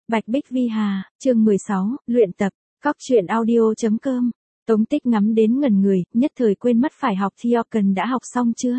Bạch Bích Vi Hà, chương 16, luyện tập, Cóc truyện audio.com. Tống Tích ngắm đến ngẩn người, nhất thời quên mất phải học thi Organ đã học xong chưa.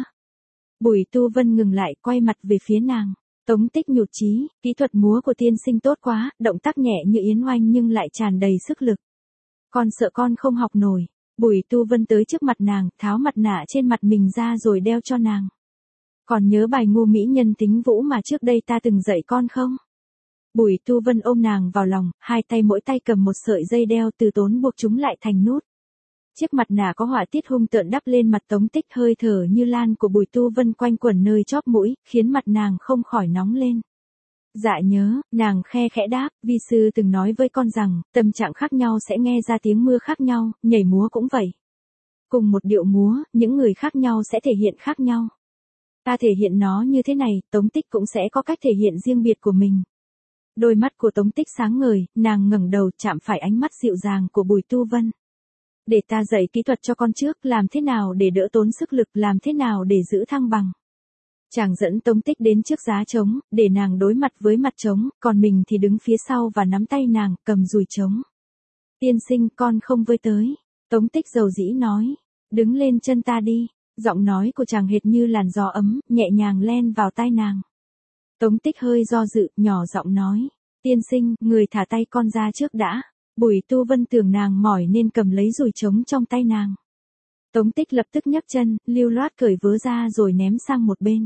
Bùi Tu Vân ngừng lại, quay mặt về phía nàng. Tống Tích nhụt chí, kỹ thuật múa của tiên sinh tốt quá, động tác nhẹ như yến oanh nhưng lại tràn đầy sức lực. Con sợ con không học nổi. Bùi Tu Vân tới trước mặt nàng, tháo mặt nạ trên mặt mình ra rồi đeo cho nàng. Còn nhớ bài Ngô Mỹ Nhân Tính Vũ mà trước đây ta từng dạy con không? Bùi Tu Vân ôm nàng vào lòng, hai tay mỗi tay cầm một sợi dây đeo, từ tốn buộc chúng lại thành nút. Chiếc mặt nạ có họa tiết hung tợn đắp lên mặt Tống Tích, hơi thở như lan của Bùi Tu Vân quanh quẩn nơi chóp mũi, khiến mặt nàng không khỏi nóng lên. Dạ nhớ, nàng khe khẽ đáp, vi sư từng nói với con rằng, tâm trạng khác nhau sẽ nghe ra tiếng mưa khác nhau, nhảy múa cũng vậy. Cùng một điệu múa, những người khác nhau sẽ thể hiện khác nhau. Ta thể hiện nó như thế này, Tống Tích cũng sẽ có cách thể hiện riêng biệt của mình. Đôi mắt của Tống Tích sáng ngời, nàng ngẩng đầu chạm phải ánh mắt dịu dàng của Bùi Tu Vân. Để ta dạy kỹ thuật cho con trước, làm thế nào để đỡ tốn sức lực, làm thế nào để giữ thăng bằng. Chàng dẫn Tống Tích đến trước giá trống, để nàng đối mặt với mặt trống, còn mình thì đứng phía sau và nắm tay nàng, cầm dùi trống. Tiên sinh, con không với tới. Tống Tích dầu dĩ nói. Đứng lên chân ta đi. Giọng nói của chàng hệt như làn gió ấm, nhẹ nhàng len vào tai nàng. Tống Tích hơi do dự, nhỏ giọng nói. Tiên sinh, người thả tay con ra trước đã. Bùi Tu Vân tưởng nàng mỏi nên cầm lấy dùi trống trong tay nàng. Tống Tích lập tức nhấc chân, lưu loát cởi vớ ra rồi ném sang một bên.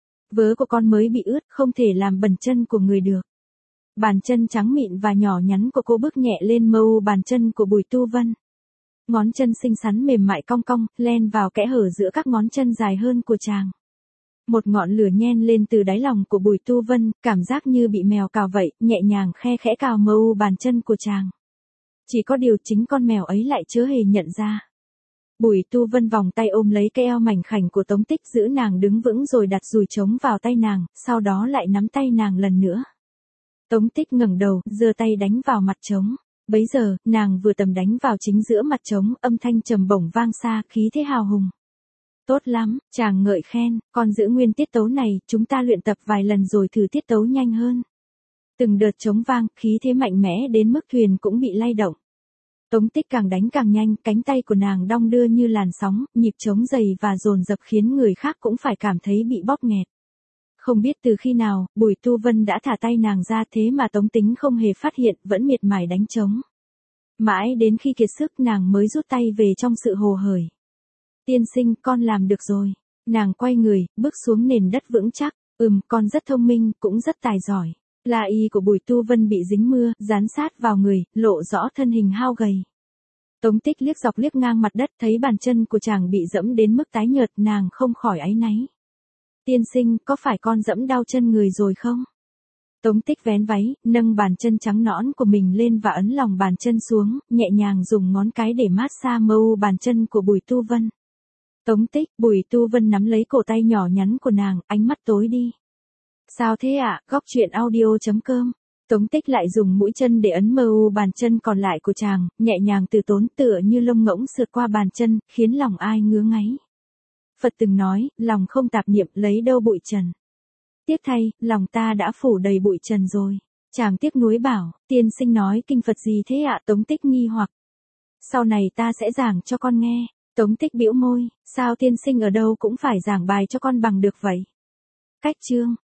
Vớ của con mới bị ướt, không thể làm bẩn chân của người được. Bàn chân trắng mịn và nhỏ nhắn của cô bước nhẹ lên mâu bàn chân của Bùi Tu Vân. Ngón chân xinh xắn mềm mại cong cong, len vào kẽ hở giữa các ngón chân dài hơn của chàng. Một ngọn lửa nhen lên từ đáy lòng của Bùi Tu Vân, cảm giác như bị mèo cào vậy, nhẹ nhàng khe khẽ cào mâu bàn chân của chàng. Chỉ có điều chính con mèo ấy lại chớ hề nhận ra. Bùi Tu Vân vòng tay ôm lấy cái eo mảnh khảnh của Tống Tích, giữ nàng đứng vững rồi đặt dùi trống vào tay nàng, sau đó lại nắm tay nàng lần nữa. Tống Tích ngẩng đầu, giơ tay đánh vào mặt trống. Bấy giờ, nàng vừa tầm đánh vào chính giữa mặt trống, âm thanh trầm bổng vang xa, khí thế hào hùng. Tốt lắm, chàng ngợi khen, con giữ nguyên tiết tấu này, chúng ta luyện tập vài lần rồi thử tiết tấu nhanh hơn. Từng đợt trống vang, khí thế mạnh mẽ đến mức thuyền cũng bị lay động. Tống Tích càng đánh càng nhanh, cánh tay của nàng đong đưa như làn sóng, nhịp trống dày và dồn dập khiến người khác cũng phải cảm thấy bị bóp nghẹt. Không biết từ khi nào, Bùi Tu Vân đã thả tay nàng ra, thế mà Tống Tính không hề phát hiện, vẫn miệt mài đánh trống. Mãi đến khi kiệt sức nàng mới rút tay về trong sự hồ hởi. Tiên sinh, con làm được rồi. Nàng quay người, bước xuống nền đất vững chắc. Con rất thông minh, cũng rất tài giỏi. La y của Bùi Tu Vân bị dính mưa, dán sát vào người, lộ rõ thân hình hao gầy. Tống Tích liếc dọc liếc ngang mặt đất, thấy bàn chân của chàng bị dẫm đến mức tái nhợt, nàng không khỏi áy náy. Tiên sinh, có phải con dẫm đau chân người rồi không? Tống Tích vén váy, nâng bàn chân trắng nõn của mình lên và ấn lòng bàn chân xuống, nhẹ nhàng dùng ngón cái để mát xa mâu bàn chân của Bùi Tu Vân. Tống Tích, Bùi Tu Vân nắm lấy cổ tay nhỏ nhắn của nàng, ánh mắt tối đi. Sao thế ạ? Góc truyện audio.com. Tống Tích lại dùng mũi chân để ấn mâu bàn chân còn lại của chàng, nhẹ nhàng từ tốn, tựa như lông ngỗng sượt qua bàn chân, khiến lòng ai ngứa ngáy. Phật từng nói, lòng không tạp niệm, lấy đâu bụi trần. Tiếc thay, lòng ta đã phủ đầy bụi trần rồi. Chàng tiếc nuối bảo, tiên sinh nói kinh Phật gì thế ạ? Tống Tích nghi hoặc. Sau này ta sẽ giảng cho con nghe. Tống Tích bĩu môi, sao tiên sinh ở đâu cũng phải giảng bài cho con bằng được vậy? Cách chương.